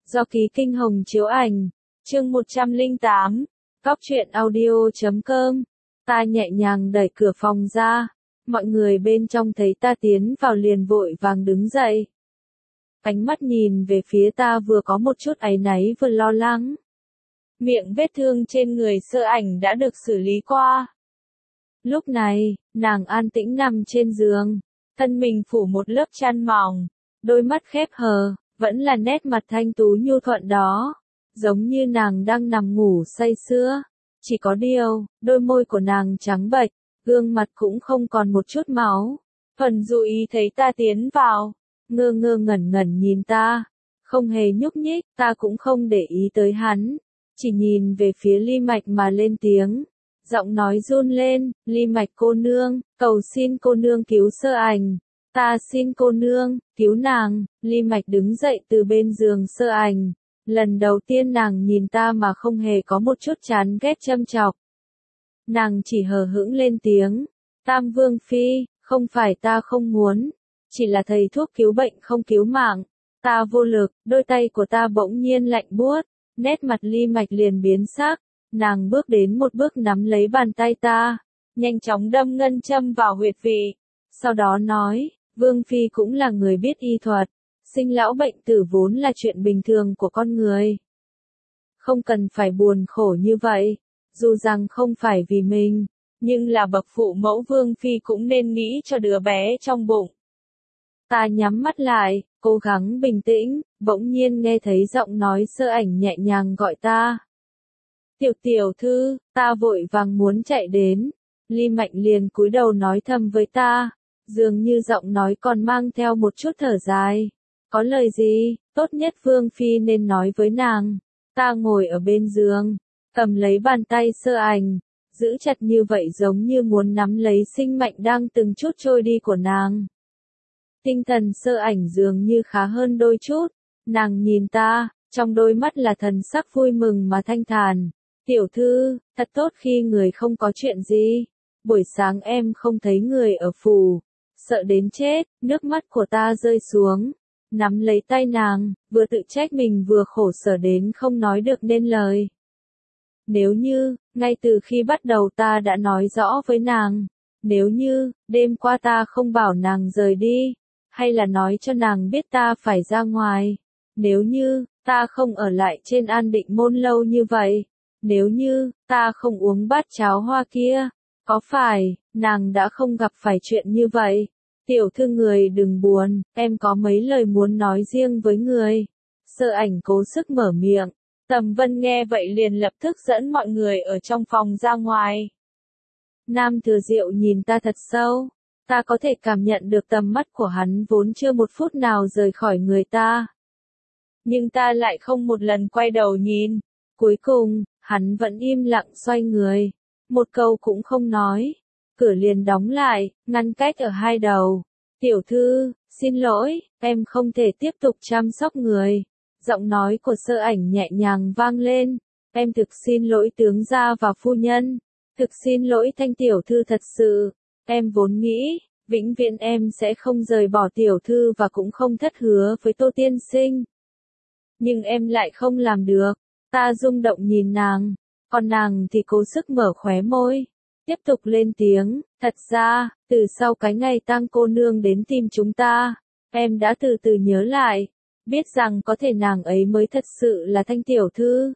Do Ký Kinh Hồng chiếu ảnh, chương 108, Cóc truyện audio.com. Ta nhẹ nhàng đẩy cửa phòng ra, mọi người bên trong thấy ta tiến vào liền vội vàng đứng dậy. Ánh mắt nhìn về phía ta vừa có một chút áy náy vừa lo lắng. Miệng vết thương trên người Sơ Ảnh đã được xử lý qua. Lúc này, nàng an tĩnh nằm trên giường, thân mình phủ một lớp chăn mỏng, đôi mắt khép hờ, vẫn là nét mặt thanh tú nhu thuận đó, giống như nàng đang nằm ngủ say sưa. Chỉ có điều, đôi môi của nàng trắng bệch, gương mặt cũng không còn một chút máu. Thuần Du Ý thấy ta tiến vào, ngơ ngơ ngẩn ngẩn nhìn ta, không hề nhúc nhích, ta cũng không để ý tới hắn, chỉ nhìn về phía Ly Mạch mà lên tiếng. Giọng nói run lên, Ly Mạch cô nương, cầu xin cô nương cứu Sơ Ảnh. Ta xin cô nương, cứu nàng. Ly Mạch đứng dậy từ bên giường Sơ Ảnh. Lần đầu tiên nàng nhìn ta mà không hề có một chút chán ghét châm chọc. Nàng chỉ hờ hững lên tiếng. Tam Vương Phi, không phải ta không muốn, chỉ là thầy thuốc cứu bệnh không cứu mạng. Ta vô lực, đôi tay của ta bỗng nhiên lạnh buốt, nét mặt Ly Mạch liền biến sắc. Nàng bước đến một bước nắm lấy bàn tay ta, nhanh chóng đâm ngân châm vào huyệt vị. Sau đó nói, Vương Phi cũng là người biết y thuật, sinh lão bệnh tử vốn là chuyện bình thường của con người. Không cần phải buồn khổ như vậy, dù rằng không phải vì mình, nhưng là bậc phụ mẫu Vương Phi cũng nên nghĩ cho đứa bé trong bụng. Ta nhắm mắt lại, cố gắng bình tĩnh, bỗng nhiên nghe thấy giọng nói Sơ Ảnh nhẹ nhàng gọi ta. Tiểu thư, ta vội vàng muốn chạy đến. Ly Mạch liền cúi đầu nói thầm với ta, dường như giọng nói còn mang theo một chút thở dài. Có lời gì, tốt nhất Vương Phi nên nói với nàng. Ta ngồi ở bên giường, cầm lấy bàn tay Sơ Ảnh, giữ chặt như vậy giống như muốn nắm lấy sinh mệnh đang từng chút trôi đi của nàng. Tinh thần Sơ Ảnh dường như khá hơn đôi chút, nàng nhìn ta, trong đôi mắt là thần sắc vui mừng mà thanh thản. Tiểu thư, thật tốt khi người không có chuyện gì. Buổi sáng em không thấy người ở phủ, sợ đến chết, nước mắt của ta rơi xuống, nắm lấy tay nàng, vừa tự trách mình vừa khổ sở đến không nói được nên lời. Nếu như, ngay từ khi bắt đầu ta đã nói rõ với nàng, nếu như, đêm qua ta không bảo nàng rời đi, hay là nói cho nàng biết ta phải ra ngoài, nếu như, ta không ở lại trên An Định Môn lâu như vậy, nếu như, ta không uống bát cháo hoa kia, có phải, nàng đã không gặp phải chuyện như vậy? Tiểu thư người đừng buồn, em có mấy lời muốn nói riêng với người. Sơ Ảnh cố sức mở miệng. Tầm Vân nghe vậy liền lập tức dẫn mọi người ở trong phòng ra ngoài. Nam Thừa Diệu nhìn ta thật sâu. Ta có thể cảm nhận được tầm mắt của hắn vốn chưa một phút nào rời khỏi người ta. Nhưng ta lại không một lần quay đầu nhìn. Cuối cùng, hắn vẫn im lặng xoay người, một câu cũng không nói, cửa liền đóng lại, ngăn cách ở hai đầu. Tiểu thư, xin lỗi, em không thể tiếp tục chăm sóc người. Giọng nói của Sơ Ảnh nhẹ nhàng vang lên, em thực xin lỗi tướng gia và phu nhân, thực xin lỗi Thanh tiểu thư thật sự, em vốn nghĩ, vĩnh viễn em sẽ không rời bỏ tiểu thư và cũng không thất hứa với Tô tiên sinh. Nhưng em lại không làm được. Ta rung động nhìn nàng, còn nàng thì cố sức mở khóe môi, tiếp tục lên tiếng, thật ra, từ sau cái ngày tang cô nương đến tìm chúng ta, em đã từ từ nhớ lại, biết rằng có thể nàng ấy mới thật sự là Thanh tiểu thư.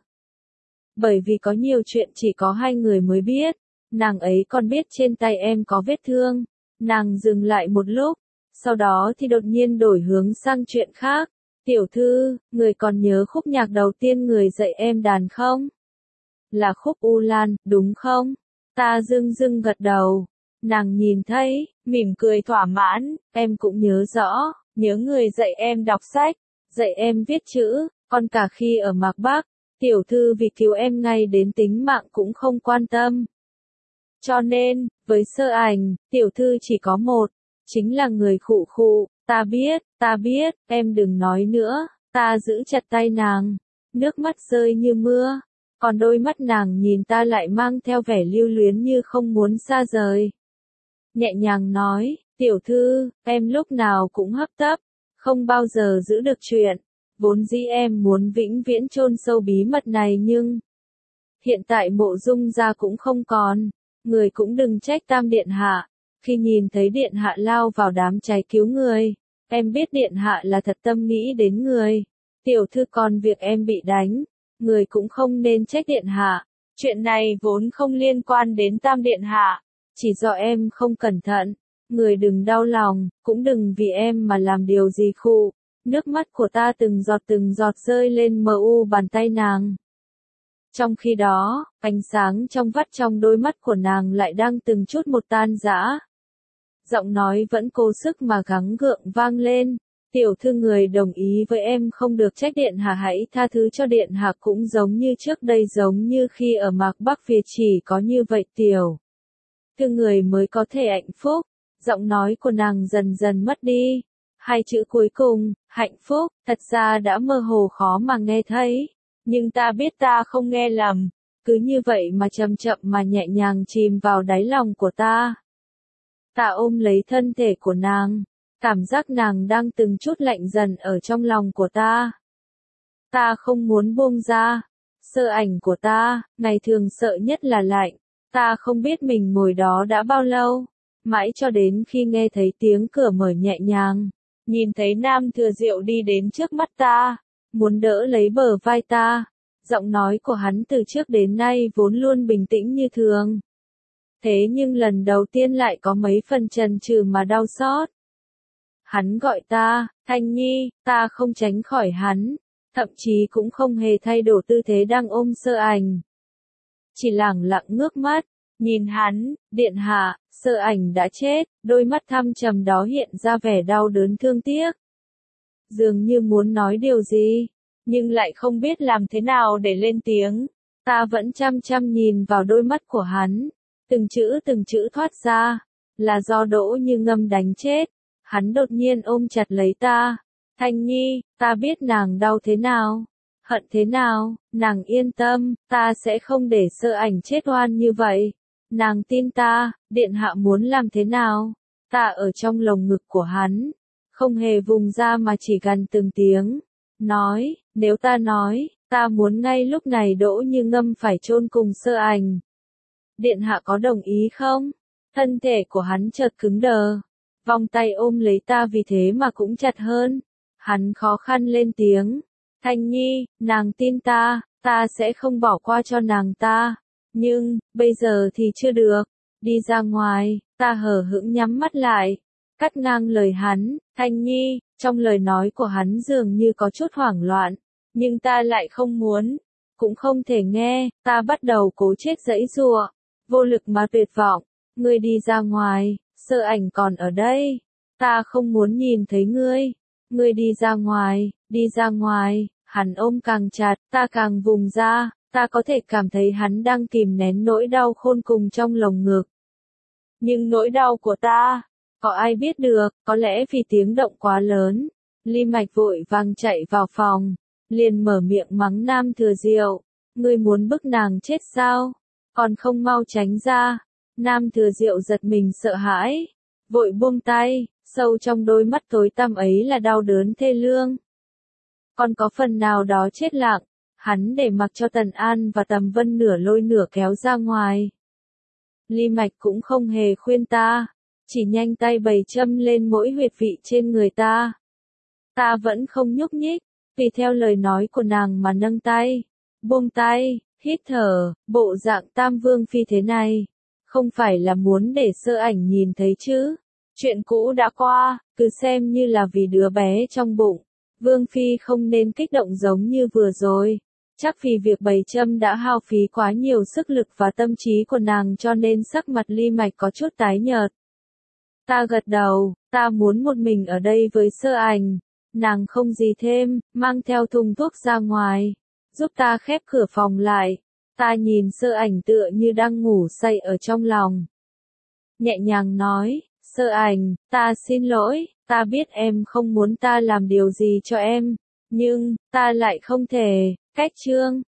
Bởi vì có nhiều chuyện chỉ có hai người mới biết, nàng ấy còn biết trên tay em có vết thương, nàng dừng lại một lúc, sau đó thì đột nhiên đổi hướng sang chuyện khác. Tiểu thư, người còn nhớ khúc nhạc đầu tiên người dạy em đàn không? Là khúc U Lan, đúng không? Ta dưng dưng gật đầu. Nàng nhìn thấy, mỉm cười thỏa mãn, em cũng nhớ rõ, nhớ người dạy em đọc sách, dạy em viết chữ, còn cả khi ở Mạc Bắc, tiểu thư vì cứu em ngay đến tính mạng cũng không quan tâm. Cho nên, với Sơ Ảnh, tiểu thư chỉ có một, chính là người khụ khụ. Ta biết, em đừng nói nữa. Ta giữ chặt tay nàng, nước mắt rơi như mưa, còn đôi mắt nàng nhìn ta lại mang theo vẻ lưu luyến như không muốn xa rời. Nhẹ nhàng nói, tiểu thư, em lúc nào cũng hấp tấp, không bao giờ giữ được chuyện, Vốn dĩ em muốn vĩnh viễn chôn sâu bí mật này nhưng hiện tại Mộ Dung gia cũng không còn, người cũng đừng trách Tam điện hạ. Khi nhìn thấy điện hạ lao vào đám cháy cứu người, em biết điện hạ là thật tâm nghĩ đến người. Tiểu thư, còn việc em bị đánh, người cũng không nên trách điện hạ. Chuyện này vốn không liên quan đến Tam điện hạ, chỉ do em không cẩn thận. Người đừng đau lòng, cũng đừng vì em mà làm điều gì khụ. Nước mắt của ta từng giọt rơi lên mờ u bàn tay nàng. Trong khi đó, ánh sáng trong vắt trong đôi mắt của nàng lại đang từng chút một tan rã. Giọng nói vẫn cố sức mà gắng gượng vang lên. Tiểu thư, người đồng ý với em không được trách điện hạ, hãy tha thứ cho điện hạ, cũng giống như trước đây, giống như khi ở Mạc Bắc Việt, chỉ có như vậy tiểu thư người mới có thể hạnh phúc. Giọng nói của nàng dần dần mất đi. Hai chữ cuối cùng, hạnh phúc, thật ra đã mơ hồ khó mà nghe thấy. Nhưng ta biết ta không nghe lầm. Cứ như vậy mà chậm chậm mà nhẹ nhàng chìm vào đáy lòng của ta. Ta ôm lấy thân thể của nàng. Cảm giác nàng đang từng chút lạnh dần ở trong lòng của ta. Ta không muốn buông ra. Sơ ảnh của ta, ngày thường sợ nhất là lạnh. Ta không biết mình ngồi đó đã bao lâu. Mãi cho đến khi nghe thấy tiếng cửa mở nhẹ nhàng. Nhìn thấy Nam Thừa Diệu đi đến trước mắt ta. Muốn đỡ lấy bờ vai ta. Giọng nói của hắn từ trước đến nay vốn luôn bình tĩnh như thường. Thế nhưng lần đầu tiên lại có mấy phần chần chừ mà đau xót. Hắn gọi ta, Thanh Nhi, ta không tránh khỏi hắn, thậm chí cũng không hề thay đổi tư thế đang ôm Sơ Ảnh. Chỉ lẳng lặng ngước mắt, nhìn hắn, điện hạ, Sơ Ảnh đã chết, đôi mắt thâm trầm đó hiện ra vẻ đau đớn thương tiếc. Dường như muốn nói điều gì, nhưng lại không biết làm thế nào để lên tiếng. Ta vẫn chăm chăm nhìn vào đôi mắt của hắn, từng chữ thoát ra, là do Đỗ Như Ngâm đánh chết. Hắn đột nhiên ôm chặt lấy ta. Thanh Nhi, ta biết nàng đau thế nào, hận thế nào, nàng yên tâm, ta sẽ không để Sơ Ảnh chết oan như vậy. Nàng tin ta, điện hạ muốn làm thế nào. Ta ở trong lồng ngực của hắn, không hề vùng ra mà chỉ gần từng tiếng. Nói, nếu ta nói, ta muốn ngay lúc này Đỗ Như Ngâm phải chôn cùng Sơ Ảnh. Điện hạ có đồng ý không? Thân thể của hắn chợt cứng đờ. Vòng tay ôm lấy ta vì thế mà cũng chặt hơn. Hắn khó khăn lên tiếng. Thanh Nhi, nàng tin ta, ta sẽ không bỏ qua cho nàng ta. Nhưng, bây giờ thì chưa được. Đi ra ngoài, ta hờ hững nhắm mắt lại. Cắt ngang lời hắn, Thanh Nhi, trong lời nói của hắn dường như có chút hoảng loạn. Nhưng ta lại không muốn, cũng không thể nghe, ta bắt đầu cố chết giãy giụa, vô lực mà tuyệt vọng. Ngươi đi ra ngoài. Sơ Ảnh còn ở đây. Ta không muốn nhìn thấy ngươi. Ngươi đi ra ngoài, đi ra ngoài. Hắn ôm càng chặt, ta càng vùng ra. Ta có thể cảm thấy hắn đang kìm nén nỗi đau khôn cùng trong lồng ngực. Nhưng nỗi đau của ta, có ai biết được, có lẽ vì tiếng động quá lớn. Ly Mạch vội vàng chạy vào phòng, liền mở miệng mắng Nam Thừa Diệu. Ngươi muốn bức nàng chết sao? Còn không mau tránh ra. Nam Thừa Diệu giật mình sợ hãi, vội buông tay, sâu trong đôi mắt tối tăm ấy là đau đớn thê lương. Còn có phần nào đó chết lặng, hắn để mặc cho Tần An và Tầm Vân nửa lôi nửa kéo ra ngoài. Ly Mạch cũng không hề khuyên ta, chỉ nhanh tay bày châm lên mỗi huyệt vị trên người ta. Ta vẫn không nhúc nhích, tùy theo lời nói của nàng mà nâng tay, buông tay, hít thở, bộ dạng Tam Vương Phi thế này. Không phải là muốn để Sơ Ảnh nhìn thấy chứ. Chuyện cũ đã qua, cứ xem như là vì đứa bé trong bụng. Vương Phi không nên kích động giống như vừa rồi. Chắc vì việc bày châm đã hao phí quá nhiều sức lực và tâm trí của nàng cho nên sắc mặt Ly Mạch có chút tái nhợt. Ta gật đầu, ta muốn một mình ở đây với Sơ Ảnh. Nàng không gì thêm, mang theo thùng thuốc ra ngoài. Giúp ta khép cửa phòng lại. Ta nhìn Sơ Ảnh tựa như đang ngủ say ở trong lòng. Nhẹ nhàng nói, Sơ Ảnh, ta xin lỗi, ta biết em không muốn ta làm điều gì cho em, nhưng, ta lại không thể. Cách chương